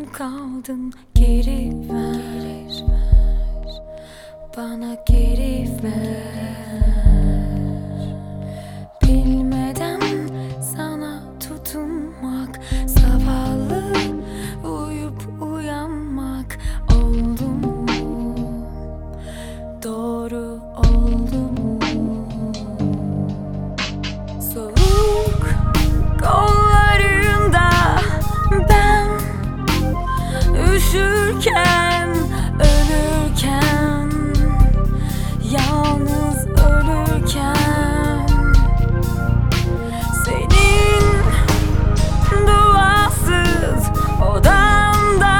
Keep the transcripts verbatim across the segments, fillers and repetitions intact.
Yarım kaldın, geri ver, bana geri ver. Bilmeden sana tutunmak, zavallı uyup uyanmak oldu mu? Doğru oldu mu? Soğuk kollarında ben üşürken, ölürken, yalnız ölürken, senin duasız odamda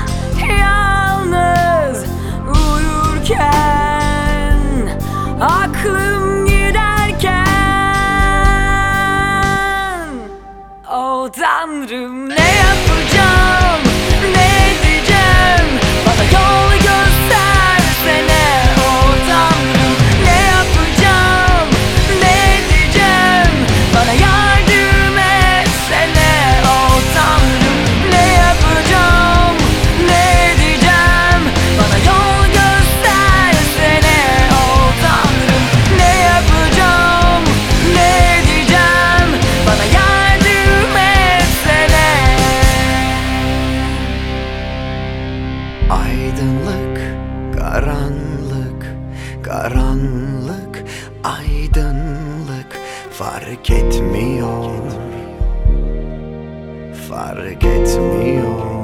yalnız uyurken, aklım giderken, oh Tanrım, ne yapacağım, ne diyeceğim, bana yol göstersene. Oh Tanrım, ne yapacağım, ne diyeceğim, bana yardım etsene. Oh Tanrım, ne yapacağım, ne diyeceğim, bana yol göstersene. Oh Tanrım, ne yapacağım, ne diyeceğim, bana yardım etsene. Aydınlık, karanlık, karanlık, aydınlık fark etmiyor, fark etmiyor.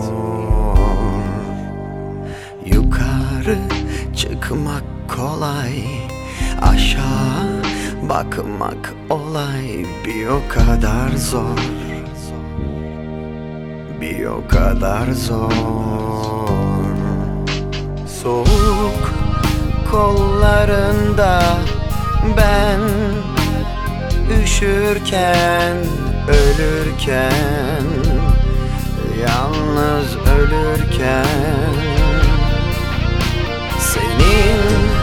Yukarı çıkmak kolay, aşağı bakmak olay bir o kadar zor, bir o kadar zor. Soğuk kollarında ben üşürken, ölürken, yalnız ölürken, senin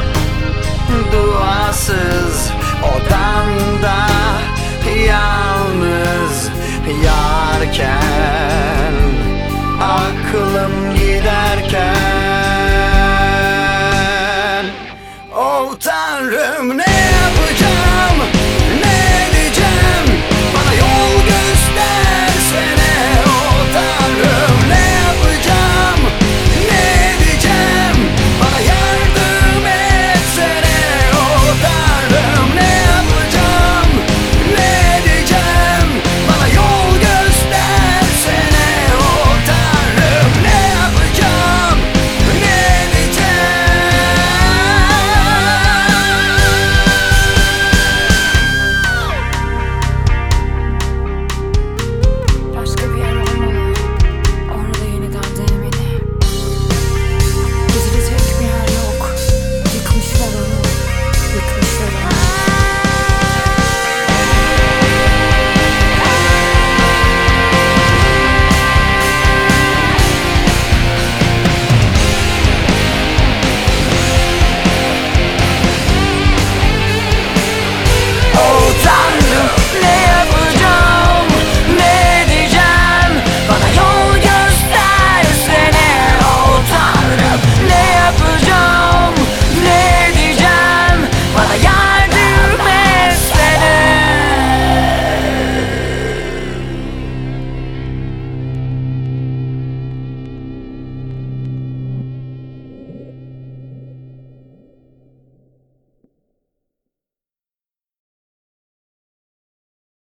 duasız odanda yalnız yarken, aklım giderken, oh Tanrım, ne